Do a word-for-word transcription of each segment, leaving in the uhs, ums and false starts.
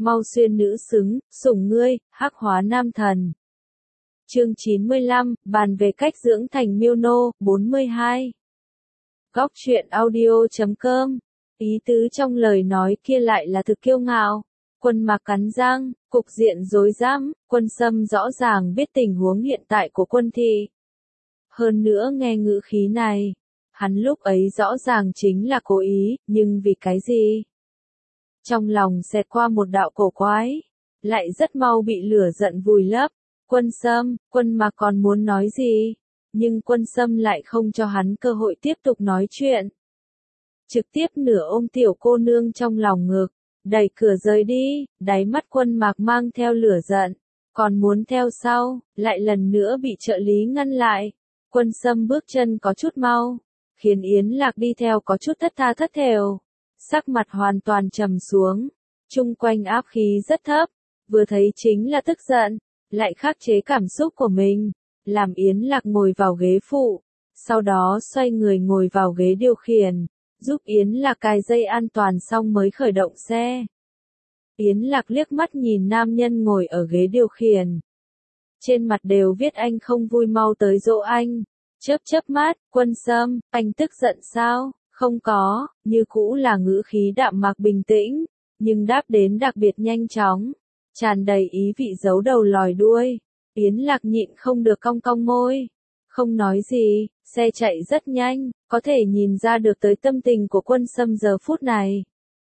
mau xuyên nữ xứng, sủng ngươi, hắc hóa nam thần. Chương chín mươi lăm, bàn về cách dưỡng thành miêu nô, bốn mươi hai. Góc truyện audio chấm com. Ý tứ trong lời nói kia lại là thực kiêu ngạo. Quân Mạc cắn răng, cục diện rối rắm, Quân Sâm rõ ràng biết tình huống hiện tại của Quân Thị. Hơn nữa nghe ngữ khí này, hắn lúc ấy rõ ràng chính là cố ý, nhưng vì cái gì? Trong lòng xẹt qua một đạo cổ quái, lại rất mau bị lửa giận vùi lấp. Quân Sâm, Quân Mạc còn muốn nói gì, nhưng Quân Sâm lại không cho hắn cơ hội tiếp tục nói chuyện. Trực tiếp nửa ôm tiểu cô nương trong lòng ngực, đẩy cửa rời đi, đáy mắt Quân Mạc mang theo lửa giận, còn muốn theo sau, lại lần nữa bị trợ lý ngăn lại. Quân Sâm bước chân có chút mau, khiến Yến Lạc đi theo có chút thất tha thất thểu, sắc mặt hoàn toàn trầm xuống, chung quanh áp khí rất thấp, vừa thấy chính là tức giận, lại khắc chế cảm xúc của mình, làm Yến Lạc ngồi vào ghế phụ, sau đó xoay người ngồi vào ghế điều khiển, giúp Yến Lạc cài dây an toàn xong mới khởi động xe. Yến Lạc liếc mắt nhìn nam nhân ngồi ở ghế điều khiển. Trên mặt đều viết anh không vui mau tới dỗ anh. Chớp chớp mắt, Quân Sâm, anh tức giận sao? Không có, như cũ là ngữ khí đạm mạc bình tĩnh, nhưng đáp đến đặc biệt nhanh chóng, tràn đầy ý vị giấu đầu lòi đuôi. Yến Lạc nhịn không được cong cong môi, không nói gì, xe chạy rất nhanh, có thể nhìn ra được tới tâm tình của Quân Sâm giờ phút này.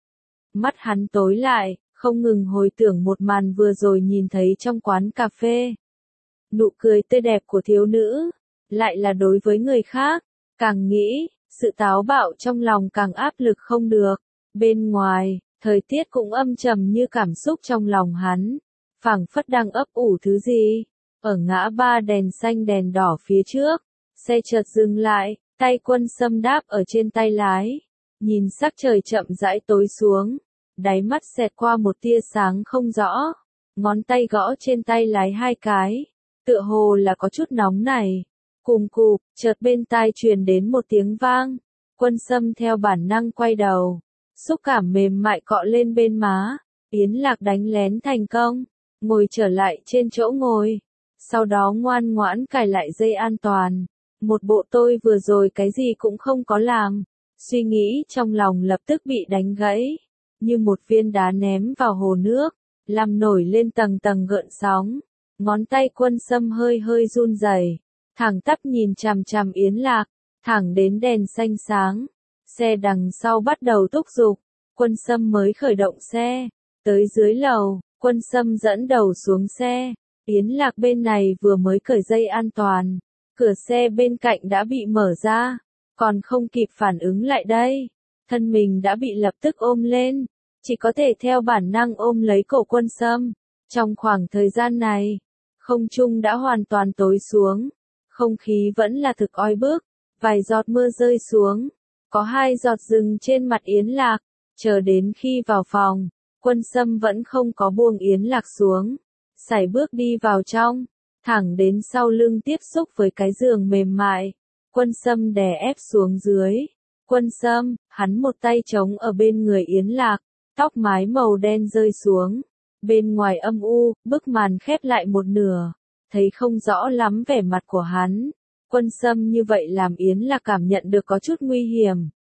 Mắt hắn tối lại, không ngừng hồi tưởng một màn vừa rồi nhìn thấy trong quán cà phê. Nụ cười tươi đẹp của thiếu nữ, lại là đối với người khác, càng nghĩ, sự táo bạo trong lòng càng áp lực không được. Bên ngoài, thời tiết cũng âm trầm như cảm xúc trong lòng hắn, phảng phất đang ấp ủ thứ gì. Ở ngã ba đèn xanh đèn đỏ phía trước, xe chợt dừng lại, tay Quân Sâm đáp ở trên tay lái, nhìn sắc trời chậm rãi tối xuống, đáy mắt xẹt qua một tia sáng không rõ, ngón tay gõ trên tay lái hai cái, tựa hồ là có chút nóng này. Cùng cụp, chợt bên tai truyền đến một tiếng vang, Quân Sâm theo bản năng quay đầu, xúc cảm mềm mại cọ lên bên má, Yến Lạc đánh lén thành công, ngồi trở lại trên chỗ ngồi, sau đó ngoan ngoãn cài lại dây an toàn, một bộ tôi vừa rồi cái gì cũng không có làm, suy nghĩ trong lòng lập tức bị đánh gãy, như một viên đá ném vào hồ nước, làm nổi lên tầng tầng gợn sóng, ngón tay Quân Sâm hơi hơi run rẩy. Thẳng tắp nhìn chằm chằm Yến Lạc, thẳng đến đèn xanh sáng, xe đằng sau bắt đầu thúc giục, Quân Sâm mới khởi động xe, tới dưới lầu, Quân Sâm dẫn đầu xuống xe, Yến Lạc bên này vừa mới cởi dây an toàn, cửa xe bên cạnh đã bị mở ra, còn không kịp phản ứng lại đây, thân mình đã bị lập tức ôm lên, chỉ có thể theo bản năng ôm lấy cổ Quân Sâm. Trong khoảng thời gian này, không trung đã hoàn toàn tối xuống. Không khí vẫn là thực oi bức, vài giọt mưa rơi xuống, có hai giọt dừng trên mặt Yến Lạc, chờ đến khi vào phòng, Quân Sâm vẫn không có buông Yến Lạc xuống, sải bước đi vào trong, thẳng đến sau lưng tiếp xúc với cái giường mềm mại, Quân Sâm đè ép xuống dưới, Quân Sâm, hắn một tay chống ở bên người Yến Lạc, tóc mái màu đen rơi xuống, bên ngoài âm u, bức màn khép lại một nửa. Thấy không rõ lắm vẻ mặt của hắn, Quân Sâm như vậy làm Yến Lạc cảm nhận được có chút nguy hiểm.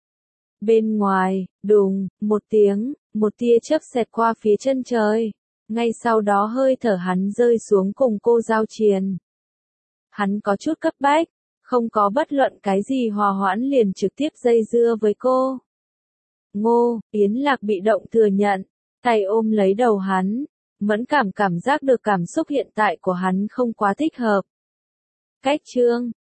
Bên ngoài, đùng, một tiếng, một tia chớp xẹt qua phía chân trời, ngay sau đó hơi thở hắn rơi xuống cùng cô giao triền. Hắn có chút cấp bách, không có bất luận cái gì hòa hoãn liền trực tiếp dây dưa với cô. Ngô, Yến Lạc bị động thừa nhận, tay ôm lấy đầu hắn. Mẫn cảm cảm giác được cảm xúc hiện tại của hắn không quá thích hợp. Cách chương,